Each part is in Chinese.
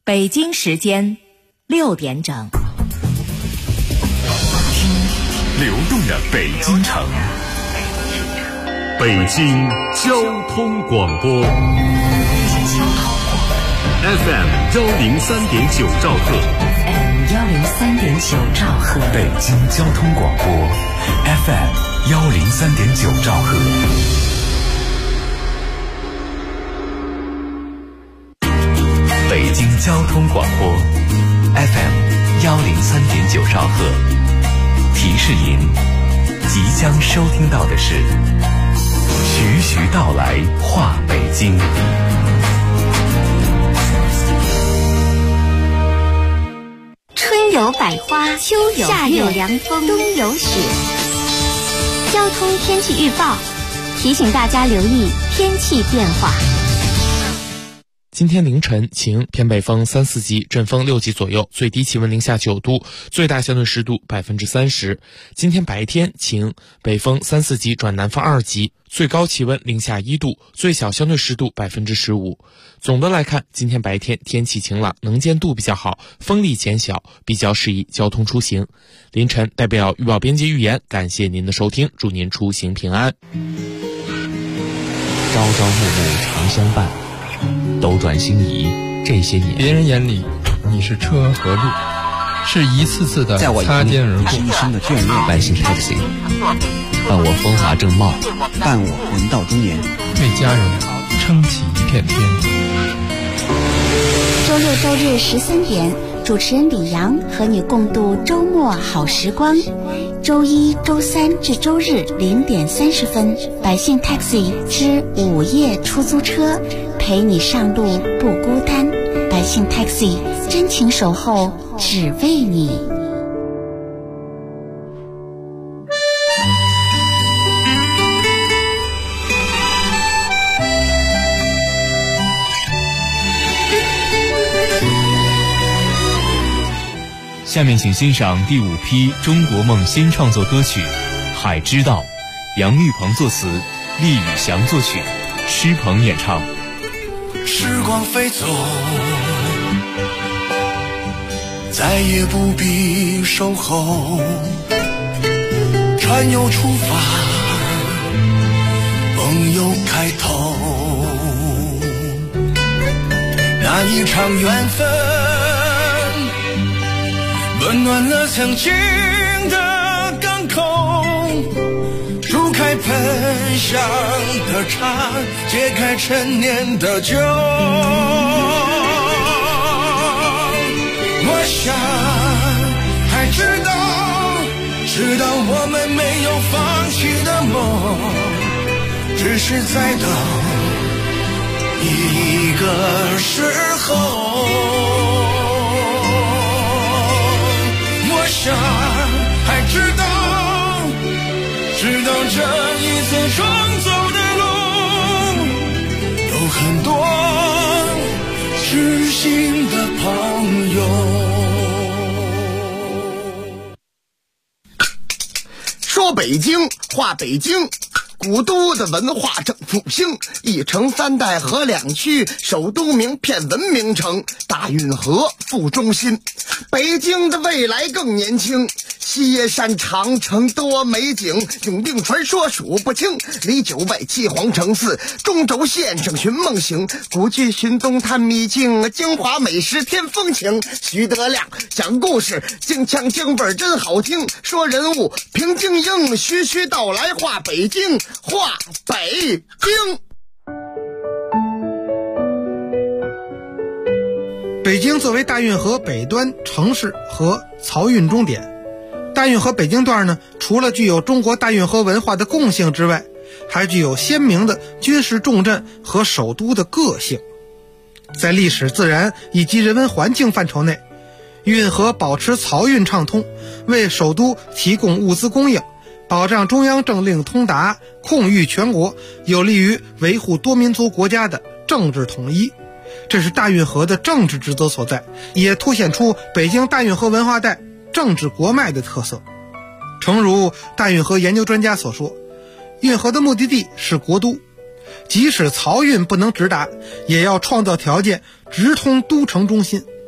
北京时间6点整。 流动的北京城，北京交通广播 FM 103.9兆赫， 103.9兆赫， 北京交通广播 FM 103.9兆赫。北京交通广播 FM 103.9兆赫，提示您，即将收听到的是徐徐道来话北京。 春有百花，秋有夏有凉风，冬有雪。交通天气预报提醒大家留意天气变化。 今天凌晨晴，偏北风3、4级，阵风6级左右，最低气温零下9度，最大相对湿度30%。今天白天晴，北风3、4级转南风2级，最高气温零下1度，最小相对湿度15%。总的来看，今天白天天气晴朗，能见度比较好，风力减小，比较适宜交通出行。凌晨代表预报编辑预言，感谢您的收听，祝您出行平安。 朝朝暮暮常相伴，斗转星移这些年， 别人眼里你是车和路，是一次次的擦肩而过。 一生的眷恋，百姓 taxi， 伴我风华正茂，伴我人到中年， 为家人撑起一片天。 周六周日13点，主持人李阳和你共度周末好时光。周一、周三至周日0点30分，百姓 taxi 之午夜出租车，陪你上路不孤单。百姓 taxi 真情守候，只为你。 下面请欣赏第5批中国梦新创作歌曲《海之道》，杨玉鹏作词，厉宇翔作曲，施鹏演唱。 时光飞走，再也不必守候，船又出发，梦又开头，那一场缘分温暖了曾经的港口，煮开喷香的茶，解开陈年的酒。我想还知道我们没有放弃的梦，只是在等一个时候。我想还知道这一次重走的路，有很多知心的朋友。 说北京话北京，古都的文化正复兴，一城3代河2区，首都名片文明城，大运河副中心。北京的未来更年轻，西耶山长城多美景，永定传说数不清，离9外7皇城4，中轴线上寻梦行，古剧寻东探秘境，京华美食添风情。徐德亮讲故事，京腔京味真好听，说人物评京英，徐徐道来话北京，话北京。 北京作为大运河北端城市和漕运终点，大运河北京段呢，除了具有中国大运河文化的共性之外，还具有鲜明的军事重镇和首都的个性。在历史、自然以及人文环境范畴内，运河保持漕运畅通，为首都提供物资供应，保障中央政令通达，控御全国，有利于维护多民族国家的政治统一。这是大运河的政治职责所在，也凸显出北京大运河文化带政治国脉的特色。诚如大运河研究专家所说，运河的目的地是国都，即使漕运不能直达，也要创造条件直通都城中心，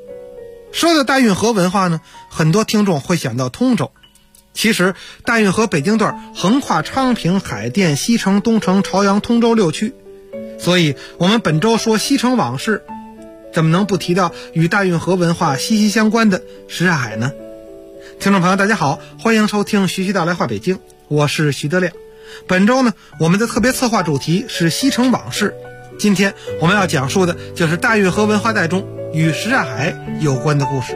说到大运河文化呢，很多听众会想到通州。其实大运河北京段横跨昌平、海淀、西城、东城、朝阳、通州6区，所以我们本周说西城往事，怎么能不提到与大运河文化息息相关的什刹海呢？听众朋友大家好，欢迎收听徐徐道来话北京，我是徐德亮。本周呢，我们的特别策划主题是西城往事。今天我们要讲述的就是大运河文化带中与什刹海有关的故事。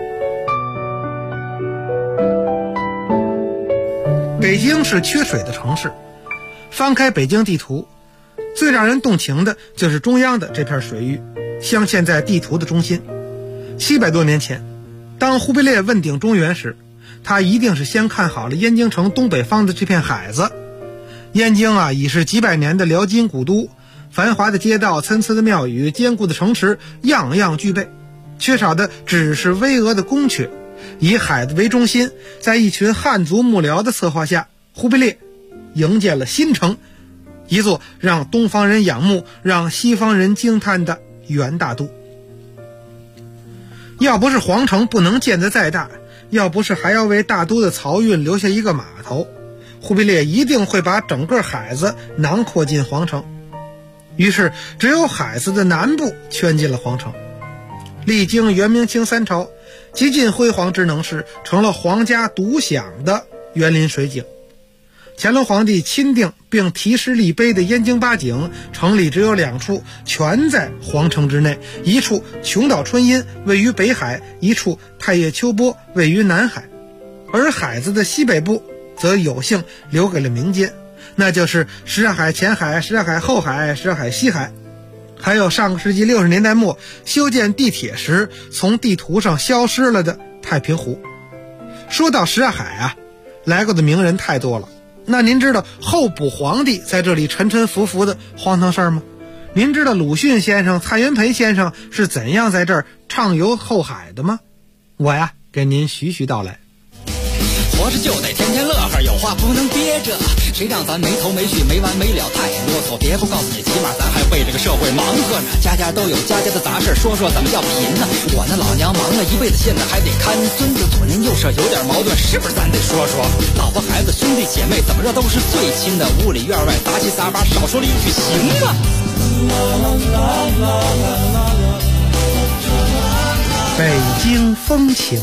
北京是缺水的城市，翻开北京地图，最让人动情的就是中央的这片水域，镶嵌在地图的中心。700多年前，当忽必烈问鼎中原时，他一定是先看好了燕京城东北方的这片海子。燕京啊，已是几百年的辽金古都，繁华的街道、参差的庙宇、坚固的城池，样样具备，缺少的只是巍峨的宫阙。以海子为中心，在一群汉族幕僚的策划下，忽必烈营建了新城，一座让东方人仰慕、让西方人惊叹的元大都。要不是皇城不能建得再大，要不是还要为大都的漕运留下一个码头，忽必烈一定会把整个海子囊括进皇城。于是只有海子的南部圈进了皇城。历经元明清3朝，极尽辉煌之能事，成了皇家独享的园林水景。乾隆皇帝钦定并题诗立碑的燕京八景，城里只有2处，全在皇城之内，一处琼岛春阴位于北海，一处太液秋波位于南海。而海子的西北部则有幸留给了民间，那就是什刹海前海、什刹海后海、什刹海西海，还有上个世纪60年代末修建地铁时从地图上消失了的太平湖。说到什刹海啊，来过的名人太多了。那您知道候补皇帝在这里沉沉浮浮的荒唐事儿吗？您知道鲁迅先生、蔡元培先生是怎样在这儿畅游后海的吗？我呀，给您徐徐道来。 活着就得天天乐呵，有话不能憋着，谁让咱没头没绪没完没了太啰嗦。别不告诉你，起码咱还为这个社会忙活呢。家家都有家家的杂事，说说怎么叫贫呢？我那老娘忙了一辈子，现在还得看孙子，左邻右舍有点矛盾，是不是咱得说说？老婆孩子兄弟姐妹怎么着都是最亲的，屋里院外杂七杂八，少说了一句行吗？ 北京风情。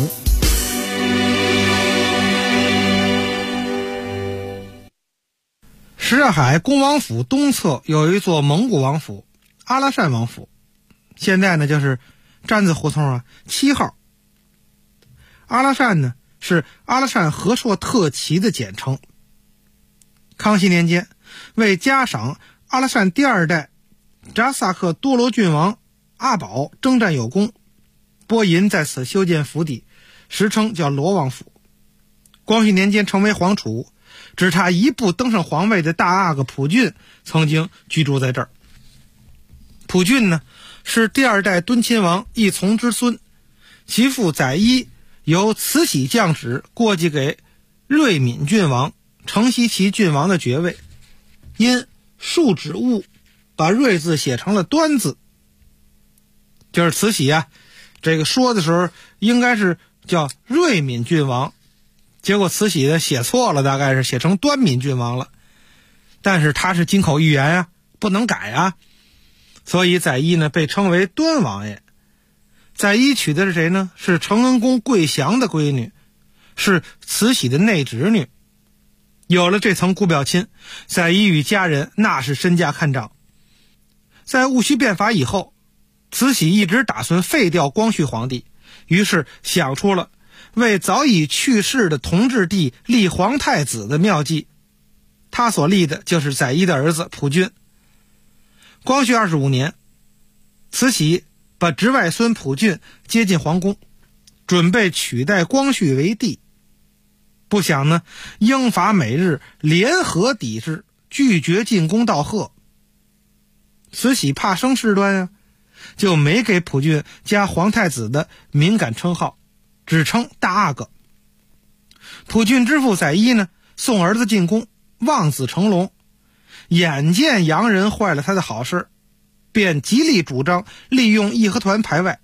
什刹海恭王府东侧有一座蒙古王府，阿拉善王府，现在呢就是毡子胡同7号。阿拉善呢是阿拉善和硕特旗的简称。康熙年间，为嘉赏阿拉善第2代扎萨克多罗郡王阿保征战有功，拨银在此修建府邸，时称叫罗王府。光绪年间成为皇储，只差一步登上皇位的大阿哥溥俊曾经居住在这儿。溥俊呢是第2代敦亲王奕从之孙，其父载一由慈禧降旨过继给睿敏郡王、承袭其郡王的爵位，因竖指误把睿字写成了端字，就是慈禧啊这个说的时候应该是叫睿敏郡王，结果慈禧的写错了，大概是写成端敏郡王了。但是他是金口玉言啊，不能改啊，所以载一呢被称为端王爷。载一娶的是谁呢？是承恩宫桂祥的闺女，是慈禧的内侄女。有了这层姑表亲，载一与家人那是身价看涨。在戊戌变法以后，慈禧一直打算废掉光绪皇帝，于是想出了为早已去世的同治帝立皇太子的妙计。他所立的就是载一的儿子溥俊。光绪25年，慈禧把侄外孙溥俊接进皇宫，准备取代光绪为帝。不想呢，英法美日联合抵制，拒绝进宫道贺。慈禧怕生事端啊，就没给溥俊加皇太子的敏感称号，只称大阿哥。溥俊之父载一呢，送儿子进宫，望子成龙，眼见洋人坏了他的好事，便极力主张利用义和团排外，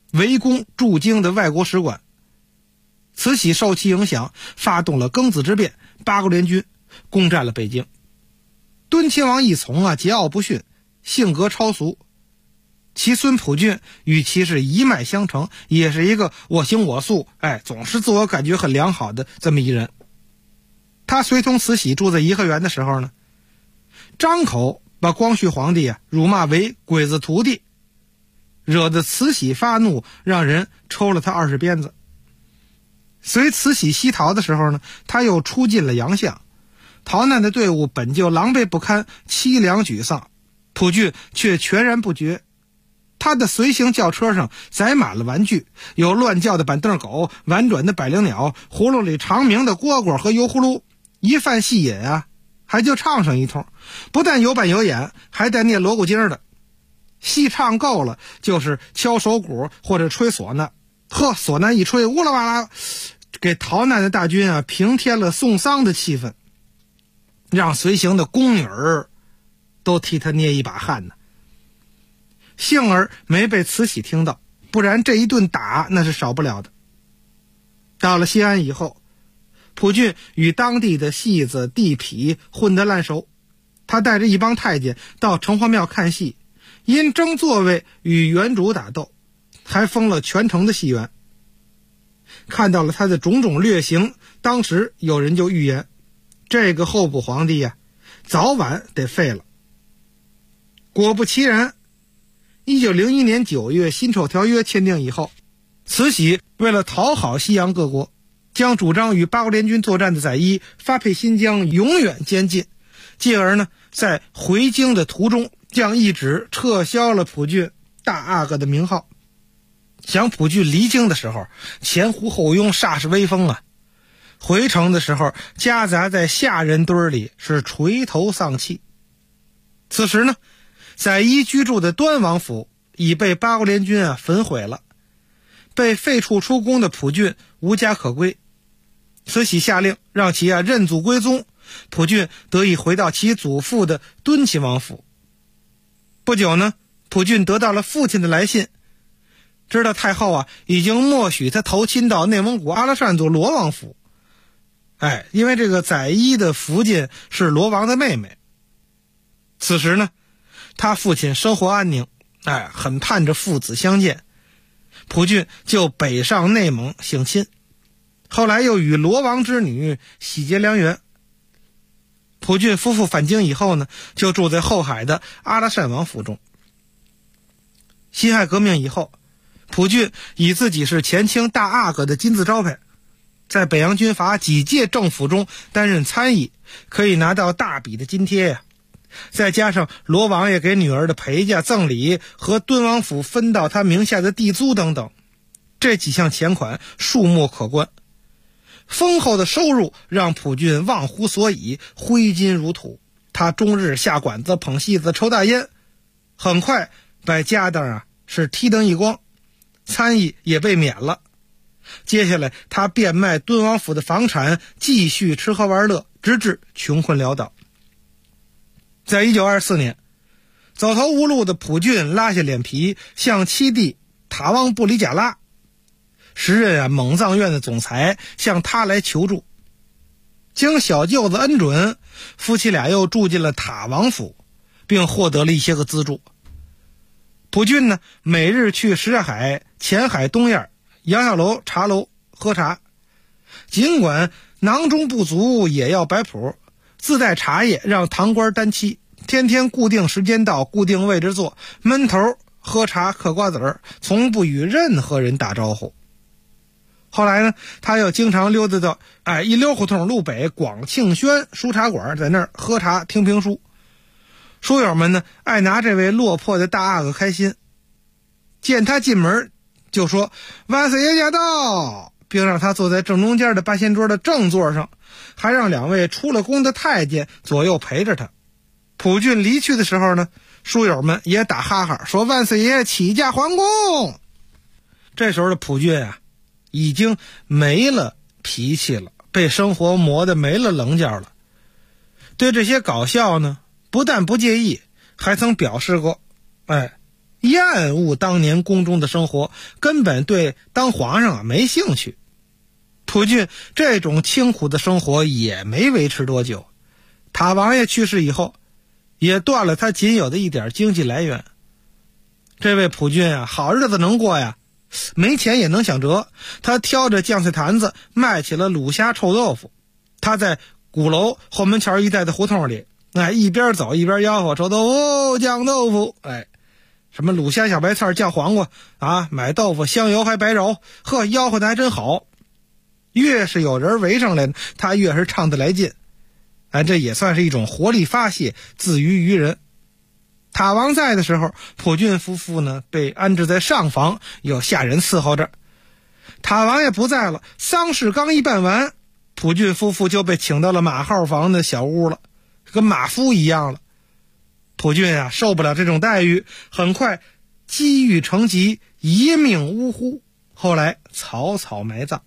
围攻驻京的外国使馆。慈禧受其影响，发动了庚子之变，八国联军攻占了北京。敦亲王奕从桀骜不驯，性格超俗。其孙溥俊与其是一脉相承，也是一个我行我素，总是自我感觉很良好的这么一人。他随同慈禧住在颐和园的时候呢，张口把光绪皇帝辱骂为鬼子徒弟，惹得慈禧发怒，让人抽了他20鞭子。随慈禧西逃的时候呢，他又出进了洋相。逃难的队伍本就狼狈不堪，凄凉沮丧，溥俊却全然不觉。他的随行轿车上载满了玩具，有乱叫的板凳狗，婉转的百灵鸟，葫芦里长鸣的蝈蝈和油葫芦。一犯戏瘾还就唱上一通，不但有板有眼，还带念锣鼓经的。戏唱够了，就是敲手鼓或者吹唢呐。唢呐一吹，乌啦哇啦，给逃难的大军平添了送丧的气氛，让随行的宫女儿都替他捏一把汗呢。幸而没被慈禧听到，不然这一顿打那是少不了的。到了西安以后，溥俊与当地的戏子地痞混得烂熟，他带着一帮太监到城隍庙看戏，因争座位与原主打斗，还封了全城的戏园。看到了他的种种劣行，当时有人就预言，这个候补皇帝早晚得废了。果不其然，1901年9月辛丑条约签订以后，慈禧为了讨好西洋各国，将主张与八国联军作战的载伊发配新疆永远监禁，继而呢，在回京的途中将一纸撤销了溥俊大阿哥的名号。想溥俊离京的时候前呼后拥，煞是威风回城的时候夹杂在下人堆里，是垂头丧气。此时呢，载伊居住的端王府已被八国联军焚毁了，被废黜出宫的溥俊无家可归。慈禧下令让其认祖归宗，溥俊得以回到其祖父的敦亲王府。不久呢，溥俊得到了父亲的来信，知道太后已经默许他投亲到内蒙古阿拉善族罗王府。因为这个载伊的福晋是罗王的妹妹。此时呢，他父亲生活安宁，很盼着父子相见，溥俊就北上内蒙省亲。后来又与罗王之女喜结良缘。溥俊夫妇返京以后呢，就住在后海的阿拉善王府中。辛亥革命以后，溥俊以自己是前清大阿哥的金字招牌，在北洋军阀几届政府中担任参议，可以拿到大笔的津贴再加上罗王爷给女儿的陪嫁赠礼和敦王府分到他名下的地租等等，这几项钱款数目可观。丰厚的收入让溥俊忘乎所以，挥金如土。他终日下馆子捧戏子抽大烟，很快把家当是踢得一光，参议也被免了。接下来他变卖敦王府的房产，继续吃喝玩乐，直至穷困潦倒。在1924年，走投无路的溥俊拉下脸皮，向七弟塔旺布里贾拉，时任蒙藏院的总裁，向他来求助。经小舅子恩准，夫妻俩又住进了塔王府，并获得了一些个资助。溥俊呢，每日去什刹海、前海东燕、杨小楼茶楼喝茶，尽管囊中不足，也要摆谱，自带茶叶让堂官单沏，天天固定时间到，固定位置坐，闷头喝茶嗑瓜子儿，从不与任何人打招呼。后来呢，他又经常溜达到一溜胡同路北广庆轩书茶馆，在那儿喝茶听评书。书友们呢，爱拿这位落魄的大阿哥开心，见他进门就说万岁爷驾到，并让他坐在正中间的八仙桌的正座上，还让两位出了宫的太监左右陪着他。溥俊离去的时候呢，书友们也打哈哈说万岁爷起驾还宫。这时候的溥俊已经没了脾气了，被生活磨得没了棱角了。对这些搞笑呢，不但不介意，还曾表示过厌恶当年宫中的生活，根本对当皇上没兴趣。普俊这种清苦的生活也没维持多久，塔王爷去世以后，也断了他仅有的一点经济来源。这位普俊啊，好日子能过呀，没钱也能想辙。他挑着酱菜坛子卖起了卤虾臭豆腐。他在鼓楼后门桥一带的胡同里，一边走一边吆喝臭豆腐、酱豆腐，什么卤虾、小白菜、酱黄瓜啊，买豆腐香油还白揉，呵，吆喝的还真好。越是有人围上来，他越是唱得来劲。这也算是一种活力发泄，自娱于人。塔王在的时候，普俊夫妇呢被安置在上房，有下人伺候着。塔王爷不在了，丧事刚一办完，普俊夫妇就被请到了马号房的小屋了，跟马夫一样了。普俊啊受不了这种待遇，很快积郁成疾，一命呜呼，后来草草埋葬。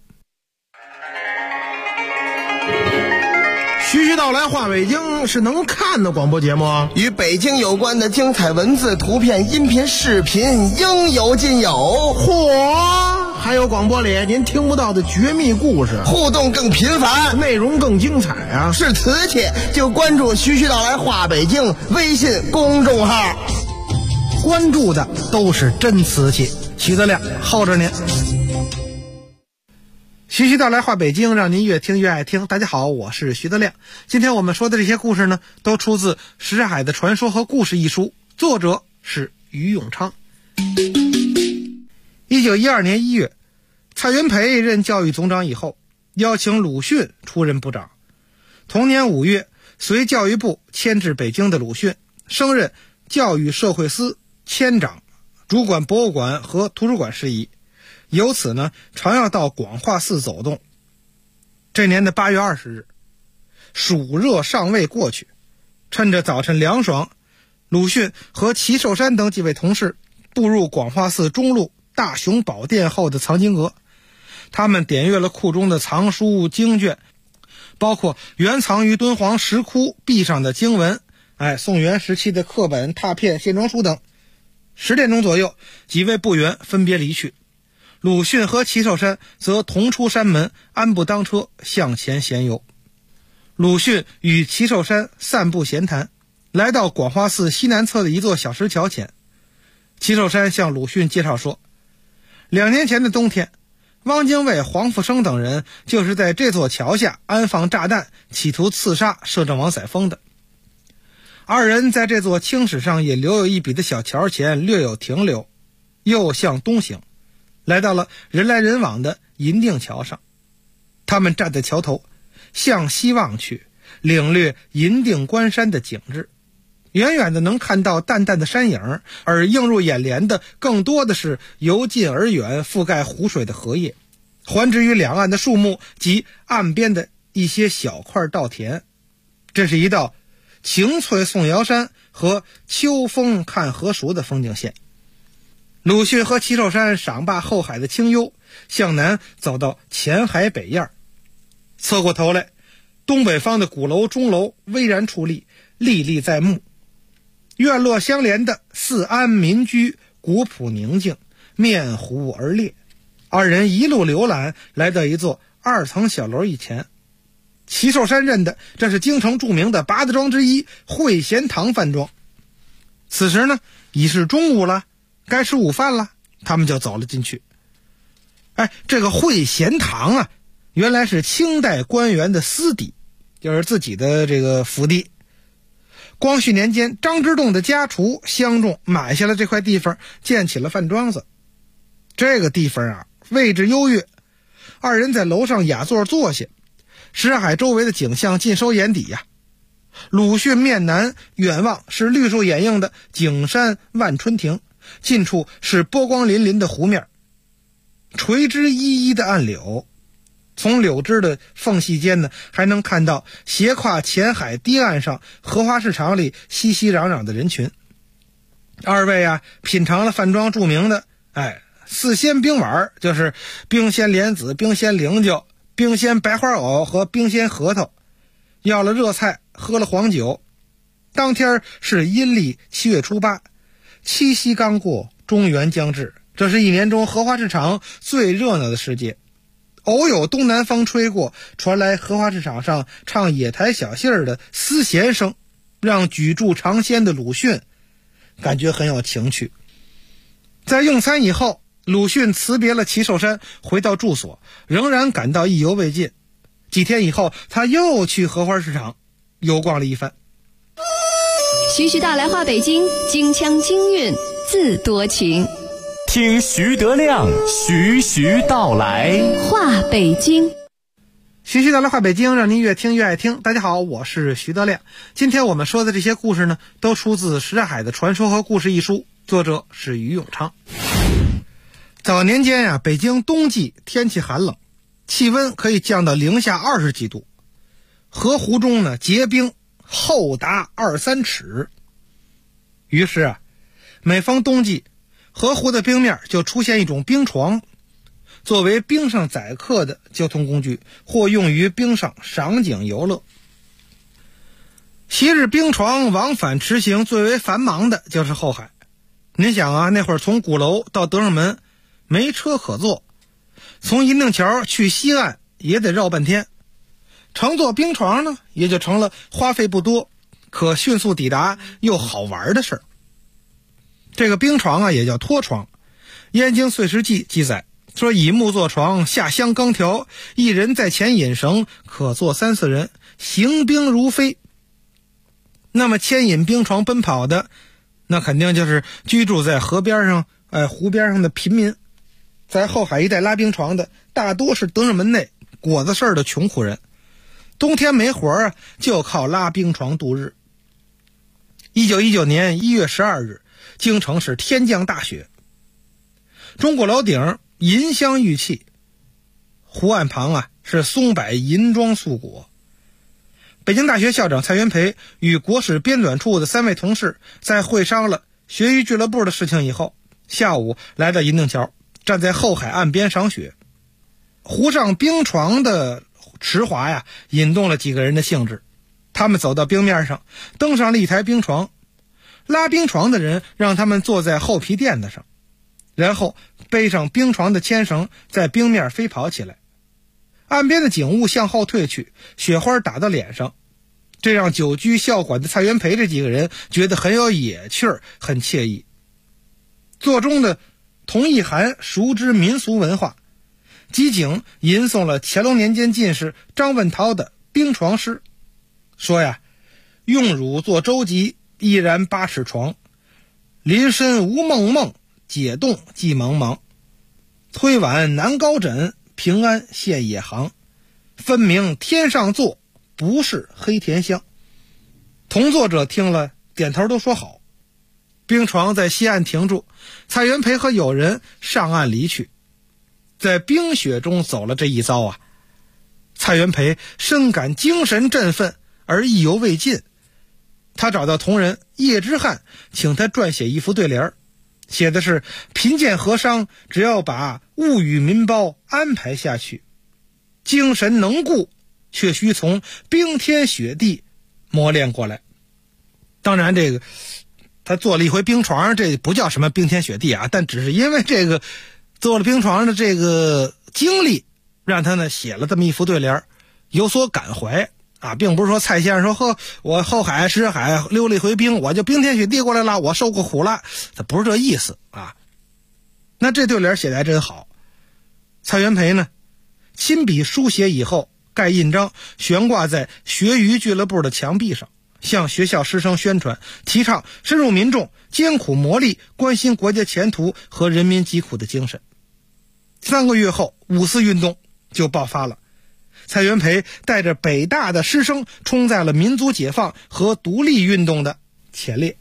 徐徐道来话北京是能看的广播节目， 与北京有关的精彩文字、图片、音频、视频应有尽有。 嚯，还有广播里您听不到的绝密故事， 互动更频繁， 内容更精彩啊！ 是瓷器就关注徐徐道来话北京微信公众号， 关注的都是真瓷器。徐德亮候着您。徐徐道来话北京，让您越听越爱听。大家好，我是徐德亮。今天我们说的这些故事呢，都出自《石海的传说和故事》一书，作者是于永昌。1912年1月，蔡元培任教育总长以后，邀请鲁迅出任部长。同年5月，随教育部迁至北京的鲁迅升任教育社会司迁长，主管博物馆和图书馆事宜。由此呢，常要到广化寺走动。这年的8月20日，暑热尚未过去，趁着早晨凉爽，鲁迅和齐寿山等几位同事步入广化寺中路大雄宝殿后的藏经阁。他们点阅了库中的藏书经卷，包括原藏于敦煌石窟壁上的经文，宋元时期的课本、拓片、线装书等。10点钟左右，几位部员分别离去。鲁迅和齐寿山则同出山门，安步当车向前闲游。鲁迅与齐寿山散步闲谈，来到广化寺西南侧的一座小石桥前。齐寿山向鲁迅介绍说，2年前的冬天，汪精卫、黄复生等人就是在这座桥下安放炸弹，企图刺杀摄政王载沣的。二人在这座青史上也留有一笔的小桥前略有停留，又向东行，来到了人来人往的银锭桥上。他们站在桥头，向西望去，领略银锭关山的景致。远远的能看到淡淡的山影，而映入眼帘的更多的是由近而远覆盖湖水的荷叶，环之于两岸的树木及岸边的一些小块稻田。这是一道晴翠宋瑶山和秋风看河熟的风景线。鲁迅和齐寿山赏罢后海的清幽，向南走到前海北沿，侧过头来，东北方的鼓楼、钟楼巍然矗立，历历在目。院落相连的四安民居古朴宁静，面湖而列。二人一路浏览，来到一座2层小楼以前。齐寿山认的这是京城著名的八大庄之一会贤堂饭庄。此时呢，已是中午了，该吃午饭了，他们就走了进去。这个会贤堂啊，原来是清代官员的私邸，就是自己的这个府邸。光绪年间，张之洞的家厨相中买下了这块地方，建起了饭庄子。这个地方啊，位置优越，二人在楼上雅座坐下，石海周围的景象尽收眼底呀。鲁迅面南远望是绿树掩映的景山万春亭，近处是波光粼粼的湖面，垂枝依依的暗柳，从柳枝的缝隙间呢，还能看到斜跨前海堤岸上荷花市场里熙熙攘攘的人群。二位啊，品尝了饭庄著名的四鲜冰碗，就是冰鲜莲子、冰鲜菱角、冰鲜白花藕和冰鲜核桃，要了热菜，喝了黄酒。当天是阴历7月初8， 七夕刚过，中元将至，这是一年中荷花市场最热闹的时节。偶有东南风吹过，传来荷花市场上唱野台小戏儿的丝弦声，让举箸尝鲜的鲁迅感觉很有情趣。在用餐以后，鲁迅辞别了齐寿山，回到住所，仍然感到意犹未尽。几天以后，他又去荷花市场游逛了一番。 徐徐道来话北京，京腔京韵自多情。 听徐德亮徐徐道来话北京。 徐徐道来话北京，让您越听越爱听。大家好，我是徐德亮。今天我们说的这些故事呢，都出自《石海的传说和故事》一书，作者是于永昌。早年间呀，北京冬季天气寒冷，气温可以降到零下20几度，河湖中呢结冰厚达2-3尺。于是啊，每逢冬季，河湖的冰面就出现一种冰床，作为冰上载客的交通工具，或用于冰上赏景游乐。昔日冰床往返驰行最为繁忙的就是后海。您想啊，那会儿从鼓楼到德胜门没车可坐，从银锭桥去西岸也得绕半天，乘坐冰床呢，也就成了花费不多，可迅速抵达又好玩的事儿。这个冰床啊，也叫拖床。燕京岁时记记载说，以木做床，下镶钢条，一人在前引绳，可坐3-4人，行冰如飞。那么牵引冰床奔跑的，那肯定就是居住在河边上湖边上的平民。在后海一带拉冰床的大多是德胜门内果子事的穷苦人，冬天没活啊，就靠拉冰床度日。1919年1月12日，京城是天降大雪，钟鼓楼顶银香玉砌，湖岸旁啊是松柏银装素裹。北京大学校长蔡元培与国史编纂处的3位同事在会商了学艺俱乐部的事情以后，下午来到银锭桥，站在后海岸边赏雪。湖上冰床的驰滑呀，引动了几个人的兴致。他们走到冰面上，登上了一台冰床，拉冰床的人让他们坐在厚皮垫子上，然后背上冰床的牵绳，在冰面飞跑起来。岸边的景物向后退去，雪花打到脸上，这让久居校馆的蔡元培这几个人觉得很有野趣儿，很惬意。座中的童奕涵熟知民俗文化，机警吟诵了乾隆年间进士张问涛的冰床诗，说呀，用乳做舟楫，依然8尺床，临身无梦梦，解冻即茫茫。推碗南高枕，平安现野行，分明天上坐，不是黑田乡。同作者听了点头都说好。冰床在西岸停住，蔡元培和友人上岸离去。在冰雪中走了这一遭啊，蔡元培深感精神振奋而意犹未尽。他找到同仁叶之汉，请他撰写一副对联，写的是贫贱和商，只要把物与民胞安排下去，精神能固，却需从冰天雪地磨练过来。当然这个他做了一回冰床，这不叫什么冰天雪地啊，但只是因为这个做了冰床的这个经历，让他呢写了这么一副对联，有所感怀啊，并不是说蔡先生说呵，我后海石海溜了一回冰，我就冰天雪地过来了，我受过苦了，他不是这意思啊。那这对联写得还真好。蔡元培呢亲笔书写以后，盖印章悬挂在学娱俱乐部的墙壁上，向学校师生宣传，提倡深入民众、艰苦磨砺、关心国家前途和人民疾苦的精神。3个月后，5四运动就爆发了。蔡元培带着北大的师生冲在了民族解放和独立运动的前列。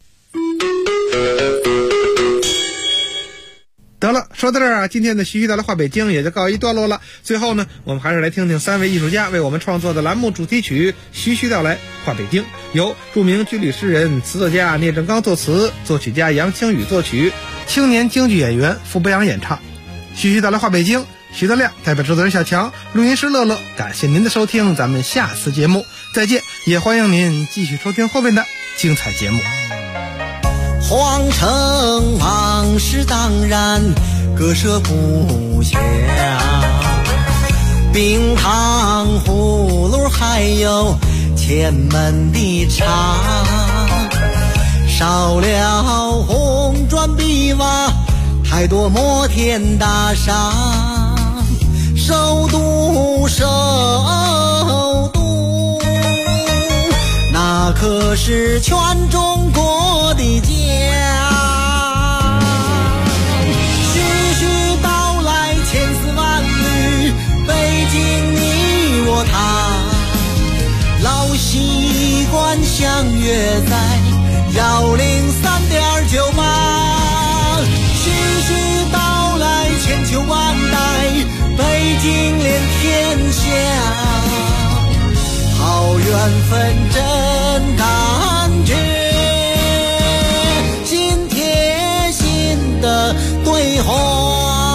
得了，说到这儿啊，今天的徐徐道来话北京也就告一段落了。最后呢，我们还是来听听3位艺术家为我们创作的栏目主题曲《徐徐道来话北京》，由著名军旅诗人、词作家聂政刚作词，作曲家杨清宇作曲，青年京剧演员傅博阳演唱。徐徐道来话北京，徐德亮代表制作人小强，录音师乐乐，感谢您的收听，咱们下次节目再见，也欢迎您继续收听后面的精彩节目。 皇城往事当然割舍不下，冰糖葫芦还有前门的茶，少了红砖碧瓦，太多摩天大厦。首都首都，那可是全中国的家。徐徐道来千丝万缕，北京你我他，老习惯相约在103.98。徐徐道来千秋万代，北京连天下，好缘分真感觉，心贴心的对话。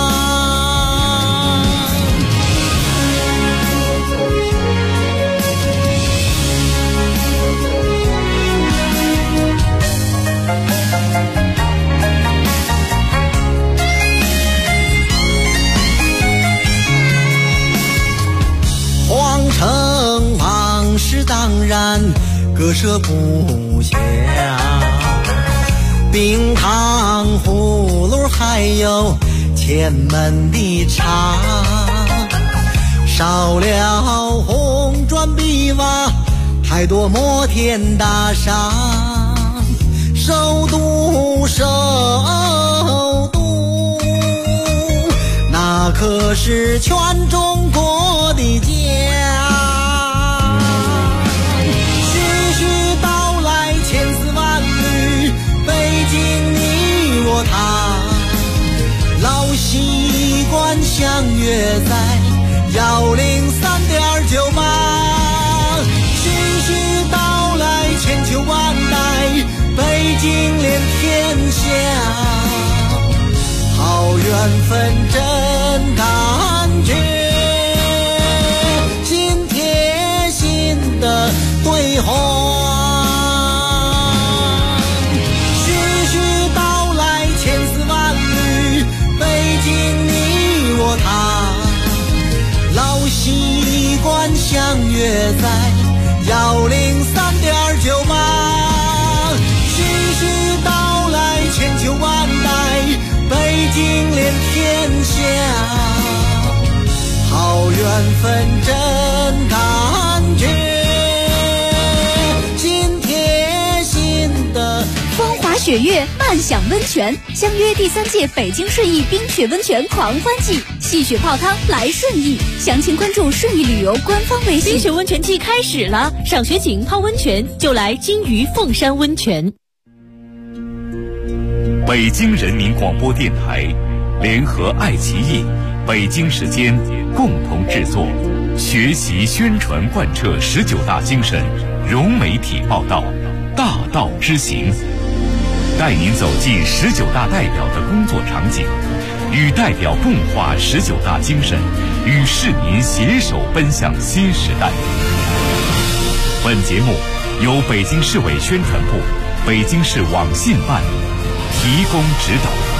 皇城往事当然割舍不下，冰糖葫芦还有前门的茶，少了红砖碧瓦，太多摩天大厦。首都首都，那可是全中国的家。徐徐道来千丝万缕，北京你我他，老习惯相约在103.98。徐徐道来千秋万代，北京连天下，好缘分真感觉，心贴心的对话。徐徐道来千丝万缕，北京你我他，老习惯相约在103.98。千秋万代，北京连天下，好缘分真感觉，心贴心的。 风华雪月，漫享温泉，相约第3届北京顺义冰雪温泉狂欢季，戏雪泡汤来顺义，详情关注顺义旅游官方微信。 冰雪温泉季开始了，赏雪景泡温泉就来金鱼凤山温泉。 北京人民广播电台联合爱奇艺、北京时间共同制作，学习宣传贯彻19大精神，融媒体报道，大道之行，带您走进19大代表的工作场景，与代表共话19大精神，与市民携手奔向新时代。本节目由北京市委宣传部、北京市网信办提供指导。